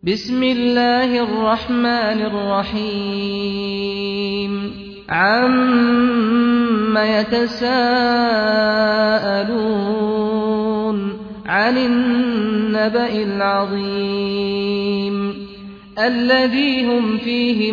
بسم الله الرحمن الرحيم عَمَّ يتساءلون عن النبأ العظيم الذي هم فيه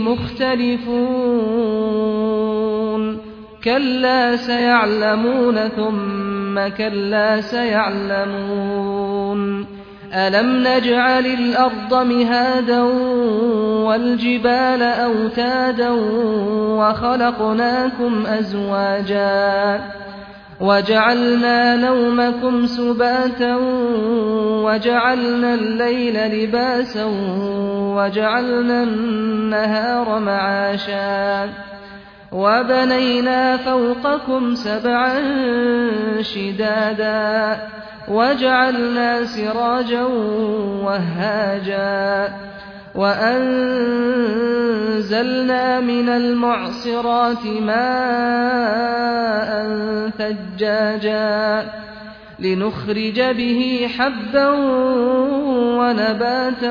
مختلفون كلا سيعلمون ثم كلا سيعلمون ألم نجعل الأرض مهادا والجبال أوتادا وخلقناكم أزواجا وجعلنا نومكم سباتا وجعلنا الليل لباسا وجعلنا النهار معاشا وبنينا فوقكم سبعا شدادا وجعلنا سراجا وهاجا وأنزلنا من المعصرات ماء ثجاجا لنخرج به حبا ونباتا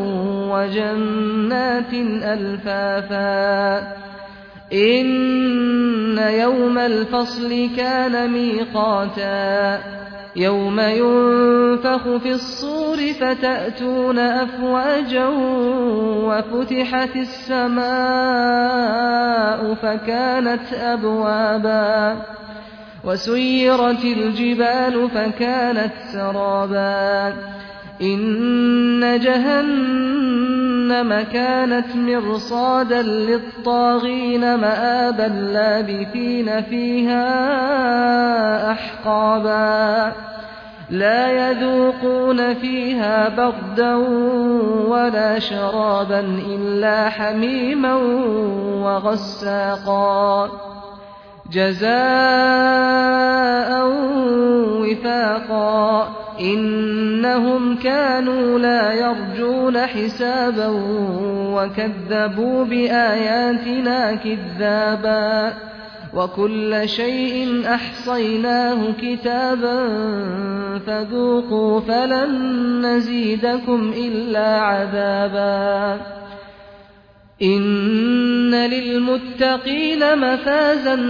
وجنات ألفافا إن يوم الفصل كان ميقاتا يوم ينفخ في الصور فتأتون أفواجا وفتحت السماء فكانت أبوابا وسيرت الجبال فكانت سرابا إن جهنم كانت مرصادا للطاغين مآبا لابثين فيها أحقابا لا يذوقون فيها بردا ولا شرابا إلا حميما وغساقا جزاء وفاقا إنهم كانوا لا يرجون حسابا وكذبوا بآياتنا كذابا وكل شيء أحصيناه كتابا فذوقوا فلن نزيدكم إلا عذابا إن للمتقين مفازا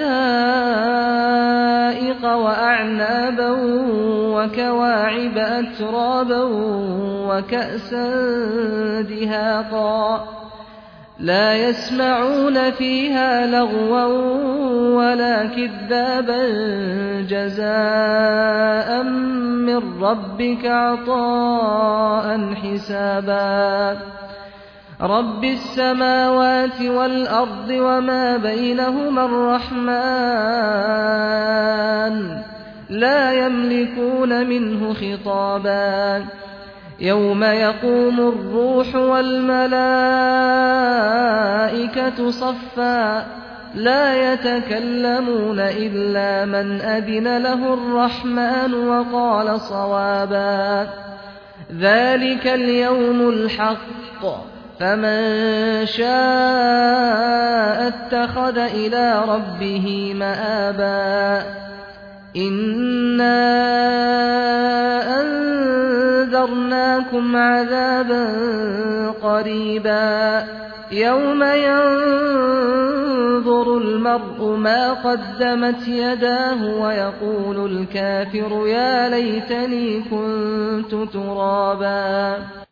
حدائق وأعنابا وكواعب أترابا وكأسا دهاقا لا يسمعون فيها لغوا ولا كذابا جزاء من ربك عطاء حسابا رب السماوات والأرض وما بينهما الرحمن لا يملكون منه خطابا يوم يقوم الروح والملائكة صفا لا يتكلمون إلا من أذن له الرحمن وقال صوابا ذلك اليوم الحق فمن شاء اتخذ إلى ربه مآبا إنا أنذرناكم عذابا قريبا يوم ينظر المرء ما قدمت يداه ويقول الكافر يا ليتني كنت ترابا